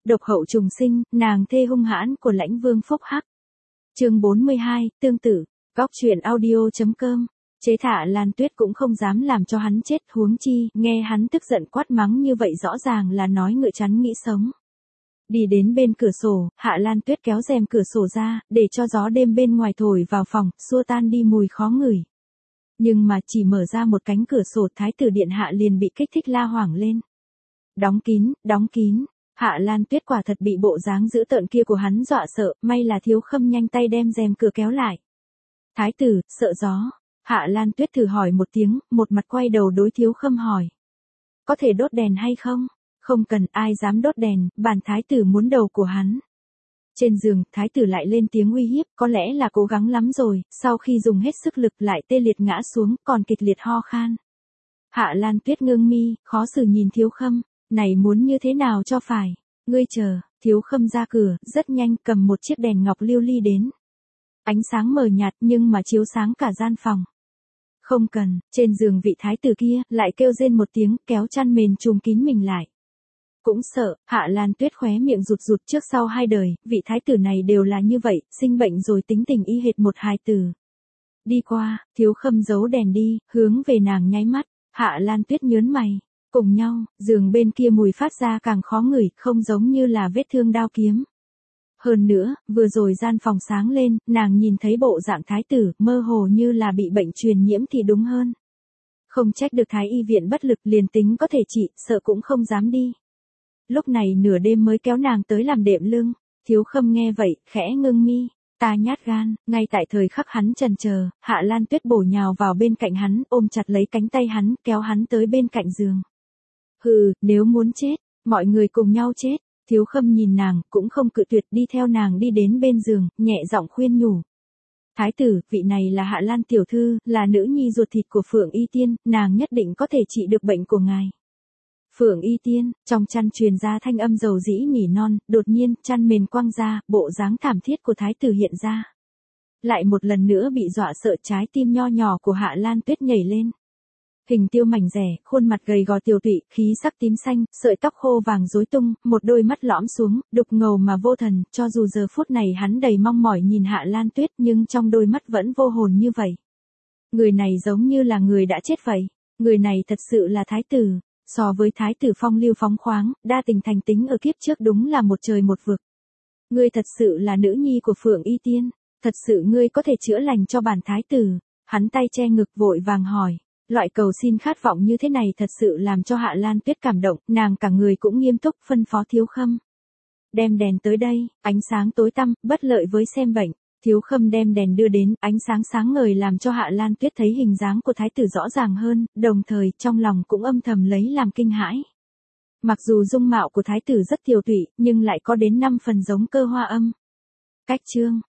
độc hậu trùng sinh, nàng thê hung hãn của Lãnh Vương Phúc Hắc. Chương 42, tương tự, góc truyện audio.com. Chế Hạ Lan Tuyết cũng không dám làm cho hắn chết, huống chi, nghe hắn tức giận quát mắng như vậy rõ ràng là nói ngựa chắn nghĩ sống. Đi đến bên cửa sổ, Hạ Lan Tuyết kéo rèm cửa sổ ra, để cho gió đêm bên ngoài thổi vào phòng, xua tan đi mùi khó ngửi. Nhưng mà chỉ mở ra một cánh cửa sổ, thái tử điện hạ liền bị kích thích la hoảng lên. Đóng kín, đóng kín. Hạ Lan Tuyết quả thật bị bộ dáng dữ tợn kia của hắn dọa sợ, may là Thiếu Khâm nhanh tay đem rèm cửa kéo lại. Thái tử, sợ gió. Hạ Lan Tuyết thử hỏi một tiếng, một mặt quay đầu đối Thiếu Khâm hỏi. Có thể đốt đèn hay không? Không cần, ai dám đốt đèn, bản thái tử muốn đầu của hắn. Trên giường, thái tử lại lên tiếng uy hiếp, có lẽ là cố gắng lắm rồi, sau khi dùng hết sức lực lại tê liệt ngã xuống, còn kịch liệt ho khan. Hạ Lan Tuyết ngưng mi, khó xử nhìn Thiếu Khâm, này muốn như thế nào cho phải, ngươi chờ. Thiếu Khâm ra cửa, rất nhanh cầm một chiếc đèn ngọc lưu ly đến. Ánh sáng mờ nhạt nhưng mà chiếu sáng cả gian phòng. Không cần, trên giường vị thái tử kia, lại kêu rên một tiếng, kéo chăn mền trùm kín mình lại. Cũng sợ, Hạ Lan Tuyết khóe miệng rụt rụt, trước sau hai đời, vị thái tử này đều là như vậy, sinh bệnh rồi tính tình y hệt một hài tử. Đi qua, Thiếu Khâm giấu đèn đi, hướng về nàng nháy mắt, Hạ Lan Tuyết nhớn mày. Cùng nhau, giường bên kia mùi phát ra càng khó ngửi, không giống như là vết thương đao kiếm. Hơn nữa, vừa rồi gian phòng sáng lên, nàng nhìn thấy bộ dạng thái tử, mơ hồ như là bị bệnh truyền nhiễm thì đúng hơn. Không trách được thái y viện bất lực, liền tính có thể trị, sợ cũng không dám đi. Lúc này nửa đêm mới kéo nàng tới làm đệm lưng. Thiếu Khâm nghe vậy, khẽ ngưng mi. Ta nhát gan, ngay tại thời khắc hắn chần chờ, Hạ Lan Tuyết bổ nhào vào bên cạnh hắn, ôm chặt lấy cánh tay hắn, kéo hắn tới bên cạnh giường. Hừ, nếu muốn chết, mọi người cùng nhau chết. Thiếu Khâm nhìn nàng, cũng không cự tuyệt, đi theo nàng đi đến bên giường, nhẹ giọng khuyên nhủ. Thái tử, vị này là Hạ Lan tiểu thư, là nữ nhi ruột thịt của Phượng Y Tiên, nàng nhất định có thể trị được bệnh của ngài. Phượng Y Tiên, trong chăn truyền ra thanh âm dầu dĩ nỉ non, đột nhiên, chăn mền quăng ra, bộ dáng thảm thiết của thái tử hiện ra. Lại một lần nữa bị dọa sợ, trái tim nho nhỏ của Hạ Lan Tuyết nhảy lên. Hình tiêu mảnh rẻ, khuôn mặt gầy gò tiều tụy, khí sắc tím xanh, sợi tóc khô vàng rối tung, một đôi mắt lõm xuống, đục ngầu mà vô thần, cho dù giờ phút này hắn đầy mong mỏi nhìn Hạ Lan Tuyết nhưng trong đôi mắt vẫn vô hồn như vậy. Người này giống như là người đã chết vậy. Người này thật sự là thái tử. So với thái tử phong lưu phóng khoáng, đa tình thành tính ở kiếp trước đúng là một trời một vực. Ngươi thật sự là nữ nhi của Phượng Y Tiên, thật sự ngươi có thể chữa lành cho bản thái tử. Hắn tay che ngực vội vàng hỏi. Loại cầu xin khát vọng như thế này thật sự làm cho Hạ Lan Tuyết cảm động, nàng cả người cũng nghiêm túc, phân phó Thiếu Khâm. Đem đèn tới đây, ánh sáng tối tăm, bất lợi với xem bệnh. Thiếu Khâm đem đèn đưa đến, ánh sáng sáng ngời làm cho Hạ Lan Tuyết thấy hình dáng của thái tử rõ ràng hơn, đồng thời trong lòng cũng âm thầm lấy làm kinh hãi. Mặc dù dung mạo của thái tử rất tiều tụy, nhưng lại có đến 5 phần giống Cơ Hoa Âm. Cách chương